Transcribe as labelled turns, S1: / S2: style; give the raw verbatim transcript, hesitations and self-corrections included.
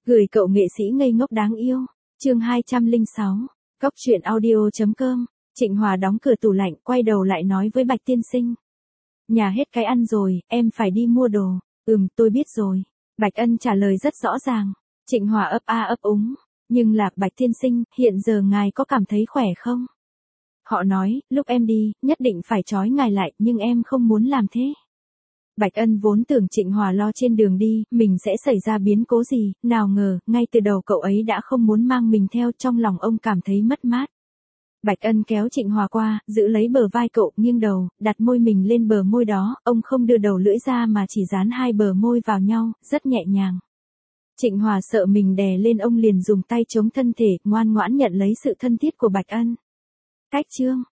S1: Gửi cậu nghệ sĩ ngây ngốc đáng yêu. Chương hai trăm lẻ sáu. Cóc truyện audio.com. Trịnh Hòa đóng cửa tủ lạnh, quay đầu lại nói với Bạch tiên sinh. Nhà hết cái ăn rồi, em phải đi mua đồ. Ừm, tôi biết rồi. Bạch Ân trả lời rất rõ ràng. Trịnh Hòa ấp a ấp úng. Nhưng là, Bạch tiên sinh, hiện giờ ngài có cảm thấy khỏe không? Họ nói, lúc em đi, nhất định phải trói ngài lại, nhưng em không muốn làm thế. Bạch Ân vốn tưởng Trịnh Hòa lo trên đường đi, mình sẽ xảy ra biến cố gì, nào ngờ, ngay từ đầu cậu ấy đã không muốn mang mình theo, trong lòng ông cảm thấy mất mát. Bạch Ân kéo Trịnh Hòa qua, giữ lấy bờ vai cậu, nghiêng đầu, đặt môi mình lên bờ môi đó, ông không đưa đầu lưỡi ra mà chỉ dán hai bờ môi vào nhau, rất nhẹ nhàng. Trịnh Hòa sợ mình đè lên ông liền dùng tay chống thân thể, ngoan ngoãn nhận lấy sự thân thiết của Bạch Ân. Cách chương